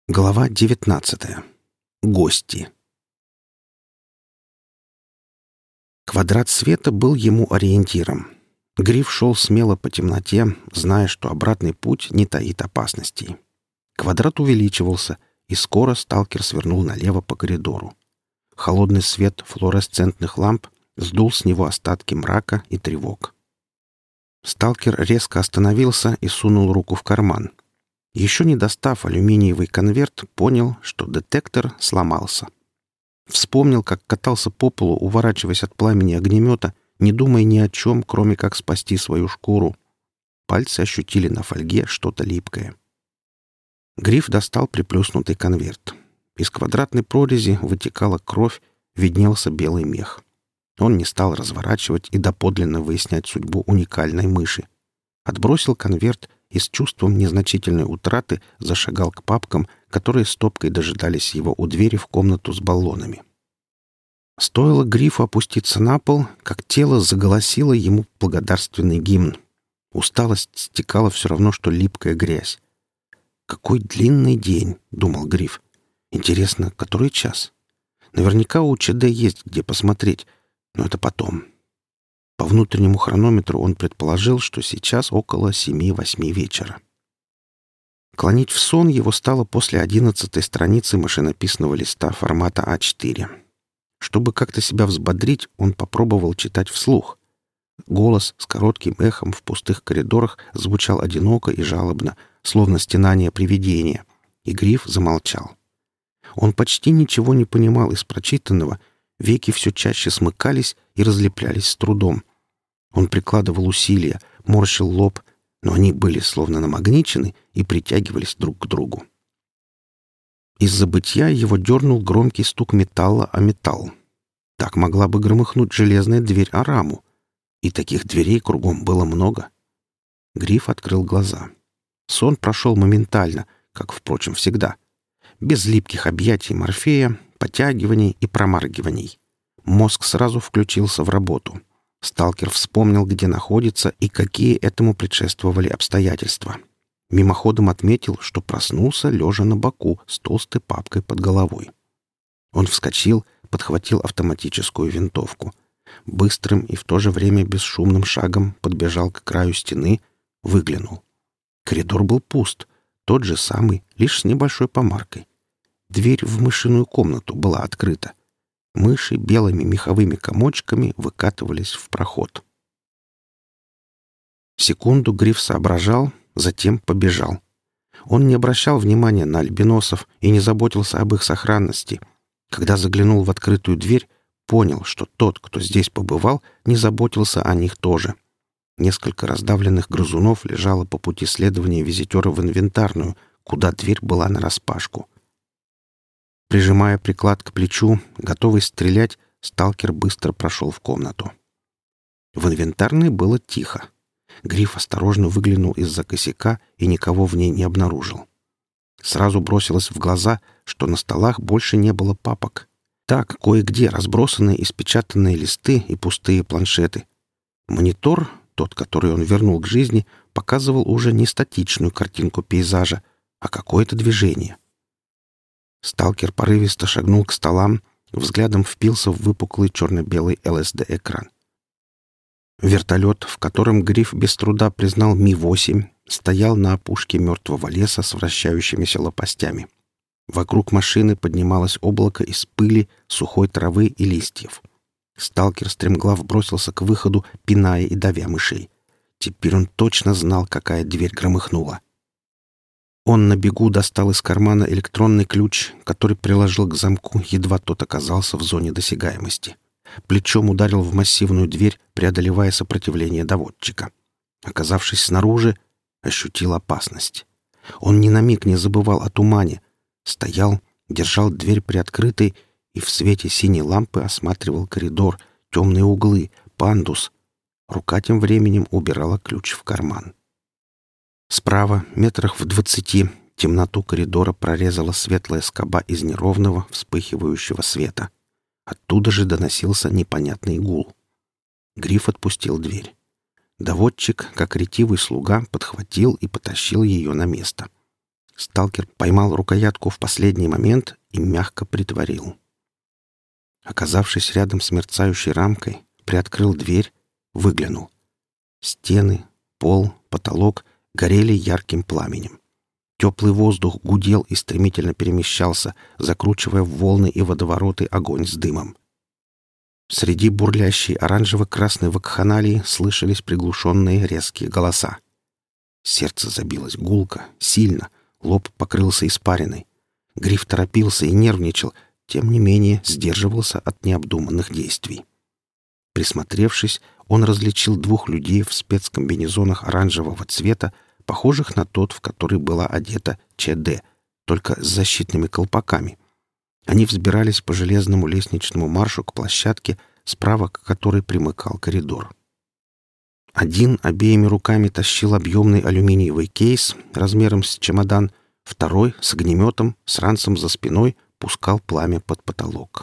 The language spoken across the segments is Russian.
Глава 19. Гости. Квадрат света был ему ориентиром. Гриф шел смело по темноте, зная, что обратный путь не таит опасностей. Квадрат увеличивался, и скоро сталкер свернул налево по коридору. Холодный свет флуоресцентных ламп сдул с него остатки мрака и тревог. Сталкер резко остановился и сунул руку в карман. Еще не достав алюминиевый конверт, понял, что детектор сломался. Вспомнил, как катался по полу, уворачиваясь от пламени огнемета, не думая ни о чем, кроме как спасти свою шкуру. Пальцы ощутили на фольге что-то липкое. Гриф достал приплюснутый конверт. Из квадратной прорези вытекала кровь, виднелся белый мех. Он не стал разворачивать и доподлинно выяснять судьбу уникальной мыши. Отбросил конверт и с чувством незначительной утраты зашагал к папкам, которые стопкой дожидались его у двери в комнату с баллонами. Стоило Грифу опуститься на пол, как тело заголосило ему благодарственный гимн. Усталость стекала все равно, что липкая грязь. «Какой длинный день!» — думал Гриф. «Интересно, который час? Наверняка у ЧД есть где посмотреть, но это потом». По внутреннему хронометру он предположил, что сейчас около 7-8 вечера. Клонить в сон его стало после 11-й страницы машинописного листа формата А4. Чтобы как-то себя взбодрить, он попробовал читать вслух. Голос с коротким эхом в пустых коридорах звучал одиноко и жалобно, словно стенание привидения, и Гриф замолчал. Он почти ничего не понимал из прочитанного, веки все чаще смыкались и разлеплялись с трудом. Он прикладывал усилия, морщил лоб, но они были словно намагничены и притягивались друг к другу. Из забытья его дернул громкий стук металла о металл. Так могла бы громыхнуть железная дверь о раму. И таких дверей кругом было много. Гриф открыл глаза. Сон прошел моментально, как, впрочем, всегда. Без липких объятий Морфея, потягиваний и промаргиваний. Мозг сразу включился в работу. Сталкер вспомнил, где находится и какие этому предшествовали обстоятельства. Мимоходом отметил, что проснулся, лежа на боку, с толстой папкой под головой. Он вскочил, подхватил автоматическую винтовку. Быстрым и в то же время бесшумным шагом подбежал к краю стены, выглянул. Коридор был пуст, тот же самый, лишь с небольшой помаркой. Дверь в мышиную комнату была открыта. Мыши белыми меховыми комочками выкатывались в проход. Секунду Гриф соображал, затем побежал. Он не обращал внимания на альбиносов и не заботился об их сохранности. Когда заглянул в открытую дверь, понял, что тот, кто здесь побывал, не заботился о них тоже. Несколько раздавленных грызунов лежало по пути следования визитера в инвентарную, куда дверь была нараспашку. Прижимая приклад к плечу, готовый стрелять, сталкер быстро прошел в комнату. В инвентарной было тихо. Гриф осторожно выглянул из-за косяка и никого в ней не обнаружил. Сразу бросилось в глаза, что на столах больше не было папок. Так, кое-где разбросаны испечатанные листы и пустые планшеты. Монитор, тот, который он вернул к жизни, показывал уже не статичную картинку пейзажа, а какое-то движение. Сталкер порывисто шагнул к столам, взглядом впился в выпуклый черно-белый ЛСД-экран. Вертолет, в котором Гриф без труда признал Ми-8, стоял на опушке мертвого леса с вращающимися лопастями. Вокруг машины поднималось облако из пыли, сухой травы и листьев. Сталкер стремглав бросился к выходу, пиная и давя мышей. Теперь он точно знал, какая дверь громыхнула. Он на бегу достал из кармана электронный ключ, который приложил к замку, едва тот оказался в зоне досягаемости. Плечом ударил в массивную дверь, преодолевая сопротивление доводчика. Оказавшись снаружи, ощутил опасность. Он ни на миг не забывал о тумане. Стоял, держал дверь приоткрытой и в свете синей лампы осматривал коридор, темные углы, пандус. Рука тем временем убирала ключ в карман. Справа, метрах в 20, темноту коридора прорезала светлая скоба из неровного, вспыхивающего света. Оттуда же доносился непонятный гул. Гриф отпустил дверь. Доводчик, как ретивый слуга, подхватил и потащил ее на место. Сталкер поймал рукоятку в последний момент и мягко притворил. Оказавшись рядом с мерцающей рамкой, приоткрыл дверь, выглянул. Стены, пол, потолок горели ярким пламенем. Теплый воздух гудел и стремительно перемещался, закручивая в волны и водовороты огонь с дымом. Среди бурлящей оранжево-красной вакханалии слышались приглушенные резкие голоса. Сердце забилось гулко, сильно, лоб покрылся испариной. Гриф торопился и нервничал, тем не менее сдерживался от необдуманных действий. Присмотревшись, он различил двух людей в спецкомбинезонах оранжевого цвета, похожих на тот, в который была одета ЧД, только с защитными колпаками. Они взбирались по железному лестничному маршу к площадке, справа к которой примыкал коридор. Один обеими руками тащил объемный алюминиевый кейс размером с чемодан, второй с огнеметом, с ранцем за спиной, пускал пламя под потолок.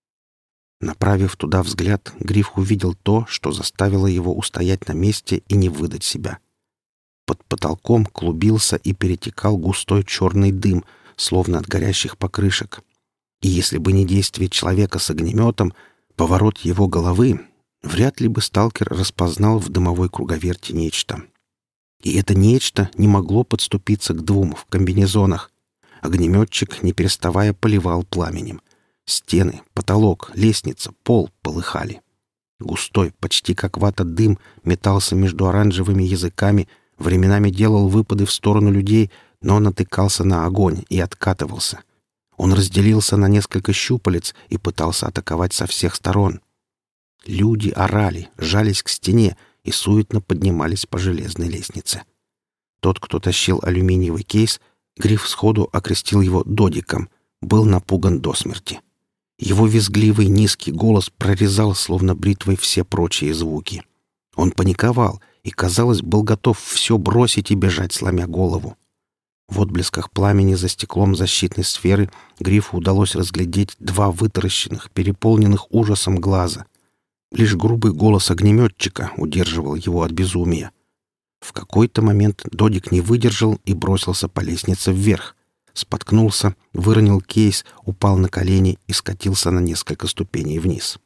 Направив туда взгляд, Гриф увидел то, что заставило его устоять на месте и не выдать себя. Под потолком клубился и перетекал густой черный дым, словно от горящих покрышек. И если бы не действие человека с огнеметом, поворот его головы, вряд ли бы сталкер распознал в дымовой круговерти нечто. И это нечто не могло подступиться к двум в комбинезонах. Огнеметчик, не переставая, поливал пламенем. Стены, потолок, лестница, пол полыхали. Густой, почти как вата дым, метался между оранжевыми языками, временами делал выпады в сторону людей, но натыкался на огонь и откатывался. Он разделился на несколько щупалец и пытался атаковать со всех сторон. Люди орали, жались к стене и суетно поднимались по железной лестнице. Тот, кто тащил алюминиевый кейс, Гриф сходу окрестил его Додиком, был напуган до смерти. Его визгливый низкий голос прорезал, словно бритвой, все прочие звуки. Он паниковал и, казалось, был готов все бросить и бежать, сломя голову. В отблесках пламени за стеклом защитной сферы Грифу удалось разглядеть два вытаращенных, переполненных ужасом глаза. Лишь грубый голос огнеметчика удерживал его от безумия. В какой-то момент Додик не выдержал и бросился по лестнице вверх. Споткнулся, выронил кейс, упал на колени и скатился на несколько ступеней вниз.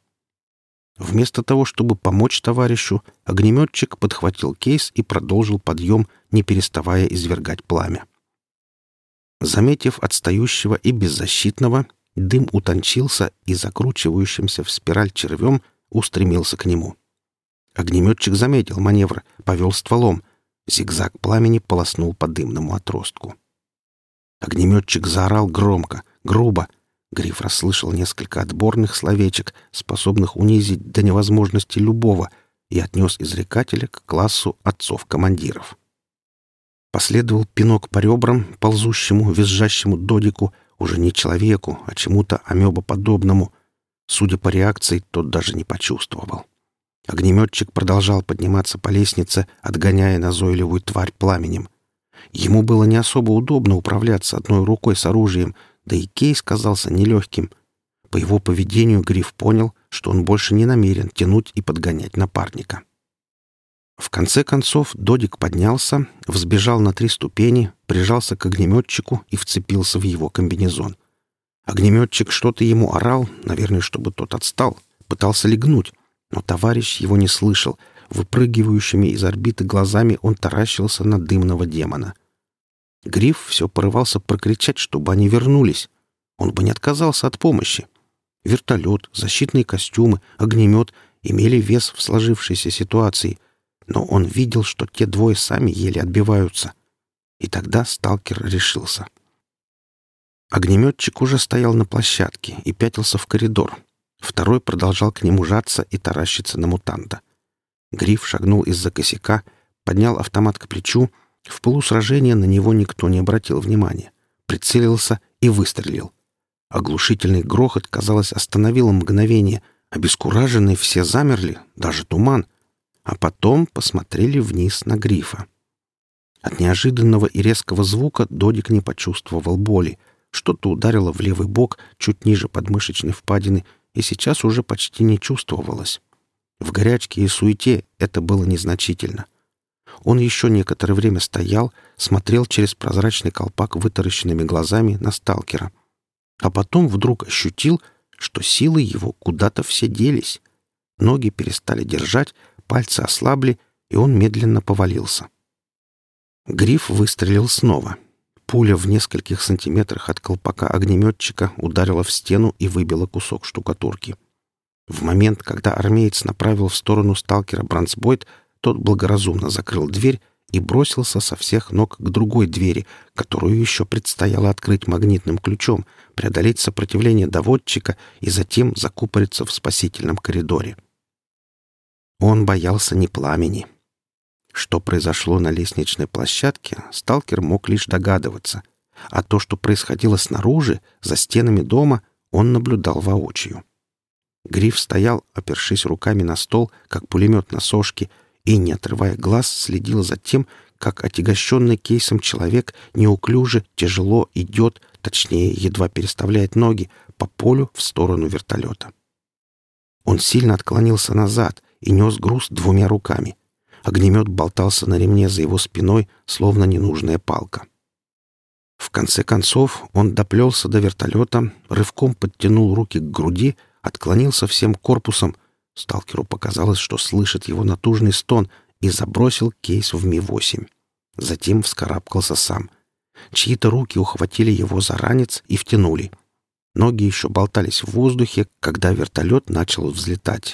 Вместо того, чтобы помочь товарищу, огнеметчик подхватил кейс и продолжил подъем, не переставая извергать пламя. Заметив отстающего и беззащитного, дым утончился и закручивающимся в спираль червем устремился к нему. Огнеметчик заметил маневр, повел стволом. Зигзаг пламени полоснул по дымному отростку. Огнеметчик заорал громко, грубо. Гриф расслышал несколько отборных словечек, способных унизить до невозможности любого, и отнес изрекателя к классу отцов-командиров. Последовал пинок по ребрам ползущему, визжащему Додику, уже не человеку, а чему-то амебоподобному. Судя по реакции, тот даже не почувствовал. Огнеметчик продолжал подниматься по лестнице, отгоняя назойливую тварь пламенем. Ему было не особо удобно управляться одной рукой с оружием, да и кейс казался нелегким. По его поведению Гриф понял, что он больше не намерен тянуть и подгонять напарника. В конце концов Додик поднялся, взбежал на 3 ступени, прижался к огнеметчику и вцепился в его комбинезон. Огнеметчик что-то ему орал, наверное, чтобы тот отстал, пытался лягнуть, но товарищ его не слышал. Выпрыгивающими из орбиты глазами он таращился на дымного демона. Гриф все порывался прокричать, чтобы они вернулись. Он бы не отказался от помощи. Вертолет, защитные костюмы, огнемет имели вес в сложившейся ситуации, но он видел, что те двое сами еле отбиваются. И тогда сталкер решился. Огнеметчик уже стоял на площадке и пятился в коридор. Второй продолжал к нему жаться и таращиться на мутанта. Гриф шагнул из-за косяка, поднял автомат к плечу. В полусражении на него никто не обратил внимания. Прицелился и выстрелил. Оглушительный грохот, казалось, остановил мгновение. Обескураженные все замерли, даже туман. А потом посмотрели вниз на Грифа. От неожиданного и резкого звука Додик не почувствовал боли. Что-то ударило в левый бок, чуть ниже подмышечной впадины, и сейчас уже почти не чувствовалось. В горячке и суете это было незначительно. Он еще некоторое время стоял, смотрел через прозрачный колпак вытаращенными глазами на сталкера. А потом вдруг ощутил, что силы его куда-то все делись. Ноги перестали держать, пальцы ослабли, и он медленно повалился. Гриф выстрелил снова. Пуля в нескольких сантиметрах от колпака огнеметчика ударила в стену и выбила кусок штукатурки. В момент, когда армеец направил в сторону сталкера бронзбойт, тот благоразумно закрыл дверь и бросился со всех ног к другой двери, которую еще предстояло открыть магнитным ключом, преодолеть сопротивление доводчика и затем закупориться в спасительном коридоре. Он боялся не пламени. Что произошло на лестничной площадке, сталкер мог лишь догадываться, а то, что происходило снаружи, за стенами дома, он наблюдал воочию. Гриф стоял, опершись руками на стол, как пулемет на сошке, и, не отрывая глаз, следил за тем, как отягощенный кейсом человек неуклюже, тяжело идет, точнее, едва переставляет ноги, по полю в сторону вертолета. Он сильно отклонился назад и нес груз двумя руками. Огнемет болтался на ремне за его спиной, словно ненужная палка. В конце концов он доплелся до вертолета, рывком подтянул руки к груди, отклонился всем корпусом. Сталкеру показалось, что слышит его натужный стон, и забросил кейс в Ми-8. Затем вскарабкался сам. Чьи-то руки ухватили его за ранец и втянули. Ноги еще болтались в воздухе, когда вертолет начал взлетать.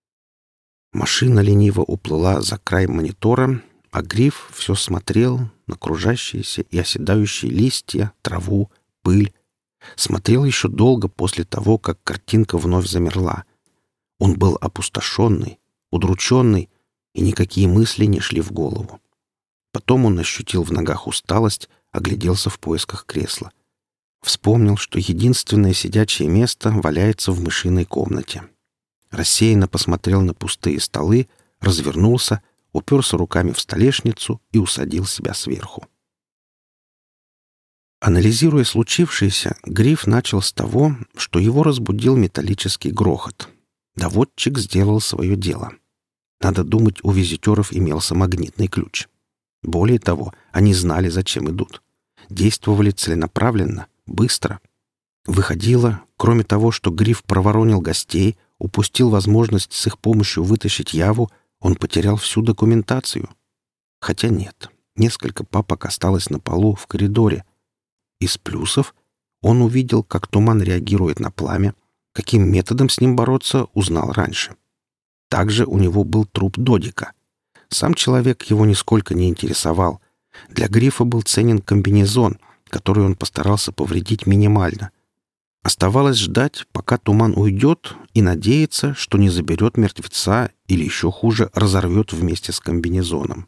Машина лениво уплыла за край монитора, а Гриф все смотрел на кружащиеся и оседающие листья, траву, пыль. Смотрел еще долго после того, как картинка вновь замерла. Он был опустошенный, удрученный, и никакие мысли не шли в голову. Потом он ощутил в ногах усталость, огляделся в поисках кресла. Вспомнил, что единственное сидячее место валяется в мышиной комнате. Рассеянно посмотрел на пустые столы, развернулся, уперся руками в столешницу и усадил себя сверху. Анализируя случившееся, Гриф начал с того, что его разбудил металлический грохот. Доводчик сделал свое дело. Надо думать, у визитеров имелся магнитный ключ. Более того, они знали, зачем идут. Действовали целенаправленно, быстро. Выходило, кроме того, что Гриф проворонил гостей, упустил возможность с их помощью вытащить Яву, он потерял всю документацию. Хотя нет, несколько папок осталось на полу в коридоре. Из плюсов он увидел, как туман реагирует на пламя, каким методом с ним бороться, узнал раньше. Также у него был труп Додика. Сам человек его нисколько не интересовал. Для Грифа был ценен комбинезон, который он постарался повредить минимально. Оставалось ждать, пока туман уйдет, и надеяться, что не заберет мертвеца или, еще хуже, разорвет вместе с комбинезоном.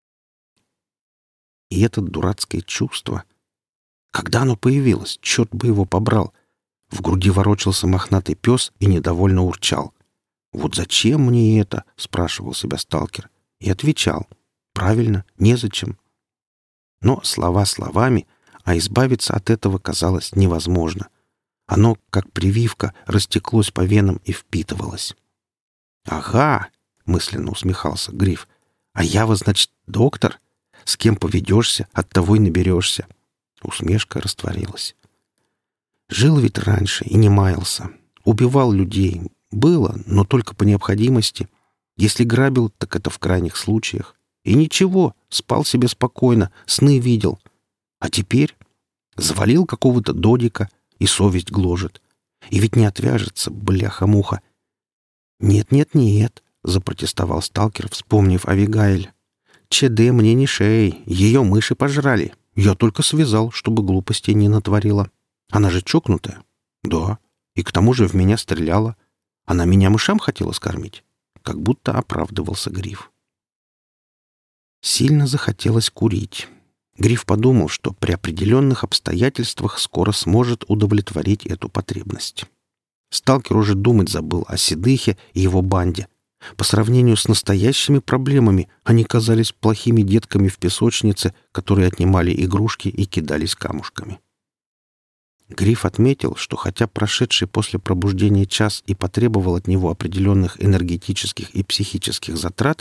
И это дурацкое чувство. Когда оно появилось, черт бы его побрал. В груди ворочался мохнатый пес и недовольно урчал. «Вот зачем мне это?» — спрашивал себя сталкер. И отвечал. «Правильно, незачем». Но слова словами, а избавиться от этого казалось невозможно. Оно, как прививка, растеклось по венам и впитывалось. «Ага!» — мысленно усмехался Гриф. «А Ява, значит, доктор? С кем поведешься, от того и наберешься». Усмешка растворилась. Жил ведь раньше и не маялся. Убивал людей. Было, но только по необходимости. Если грабил, так это в крайних случаях. И ничего, спал себе спокойно, сны видел. А теперь завалил какого-то Додика, и совесть гложет. И ведь не отвяжется, бляха-муха. «Нет», — запротестовал сталкер, вспомнив Авигаэль. «ЧД мне не шеей, ее мыши пожрали. Я только связал, чтобы глупостей не натворила. Она же чокнутая». «Да, и к тому же в меня стреляла. Она меня мышам хотела скормить». Как будто оправдывался Гриф. Сильно захотелось курить. Гриф подумал, что при определенных обстоятельствах скоро сможет удовлетворить эту потребность. Сталкер уже думать забыл о Седыхе и его банде. По сравнению с настоящими проблемами они казались плохими детками в песочнице, которые отнимали игрушки и кидались камушками. Гриф отметил, что хотя прошедший после пробуждения час и потребовал от него определенных энергетических и психических затрат,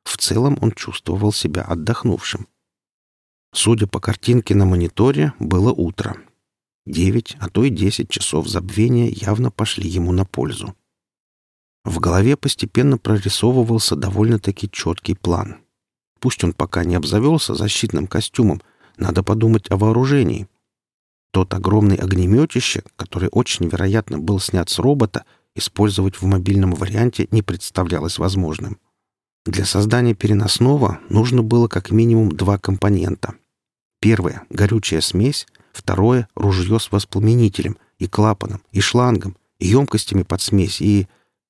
В целом он чувствовал себя отдохнувшим. Судя по картинке на мониторе, было утро. 9, а то и 10 часов забвения явно пошли ему на пользу. В голове постепенно прорисовывался довольно-таки четкий план. Пусть он пока не обзавелся защитным костюмом, надо подумать о вооружении. Тот огромный огнеметище, который очень вероятно был снят с робота, использовать в мобильном варианте не представлялось возможным. Для создания переносного нужно было как минимум 2 компонента. Первое — горючая смесь, второе — ружье с воспламенителем, и клапаном, и шлангом, и емкостями под смесь, и...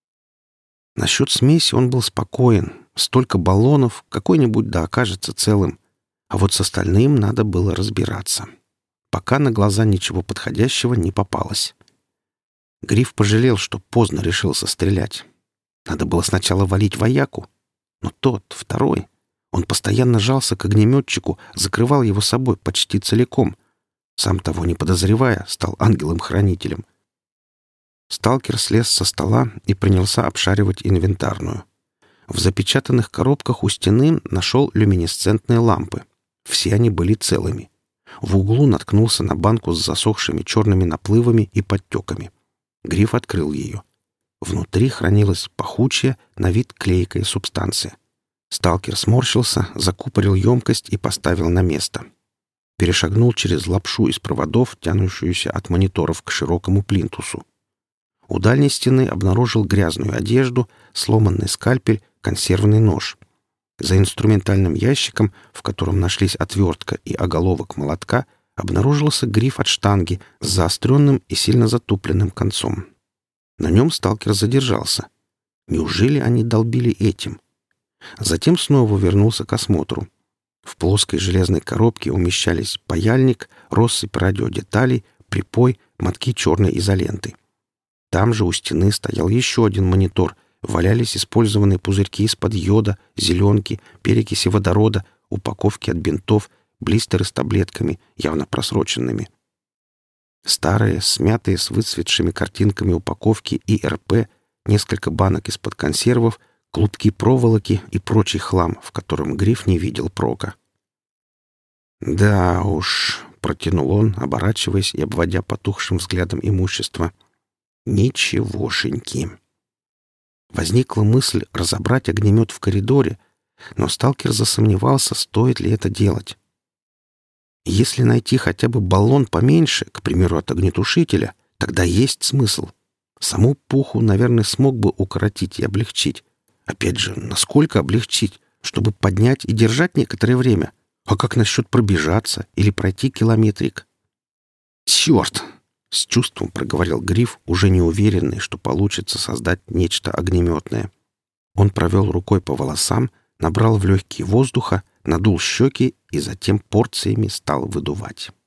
Насчет смеси он был спокоен. Столько баллонов, какой-нибудь да окажется целым. А вот с остальным надо было разбираться. Пока на глаза ничего подходящего не попалось. Гриф пожалел, что поздно решился стрелять. Надо было сначала валить вояку. Но тот, второй, он постоянно жался к огнеметчику, закрывал его собой почти целиком. Сам того не подозревая, стал ангелом-хранителем. Сталкер слез со стола и принялся обшаривать инвентарную. В запечатанных коробках у стены нашел люминесцентные лампы. Все они были целыми. В углу наткнулся на банку с засохшими черными наплывами и подтеками. Гриф открыл ее. Внутри хранилась пахучая, на вид клейкая субстанция. Сталкер сморщился, закупорил емкость и поставил на место. Перешагнул через лапшу из проводов, тянущуюся от мониторов к широкому плинтусу. У дальней стены обнаружил грязную одежду, сломанный скальпель, консервный нож. За инструментальным ящиком, в котором нашлись отвертка и оголовок молотка, обнаружился гриф от штанги с заостренным и сильно затупленным концом. На нем сталкер задержался. Неужели они долбили этим? Затем снова вернулся к осмотру. В плоской железной коробке умещались паяльник, россыпь радиодеталей, припой, мотки черной изоленты. Там же у стены стоял еще один монитор. Валялись использованные пузырьки из-под йода, зеленки, перекиси водорода, упаковки от бинтов, блистеры с таблетками, явно просроченными. Старые, смятые с выцветшими картинками упаковки ИРП, несколько банок из-под консервов, клубки проволоки и прочий хлам, в котором Гриф не видел прока. «Да уж», — протянул он, оборачиваясь и обводя потухшим взглядом имущество. «Ничегошеньки». Возникла мысль разобрать огнемет в коридоре, но сталкер засомневался, стоит ли это делать. Если найти хотя бы баллон поменьше, к примеру, от огнетушителя, тогда есть смысл. Саму пуху, наверное, смог бы укоротить и облегчить. Опять же, насколько облегчить? Чтобы поднять и держать некоторое время? А как насчет пробежаться или пройти километрик? «Черт!» — с чувством проговорил Гриф, уже не уверенный, что получится создать нечто огнеметное. Он провел рукой по волосам, набрал в легкие воздуха, надул щеки и затем порциями стал выдувать.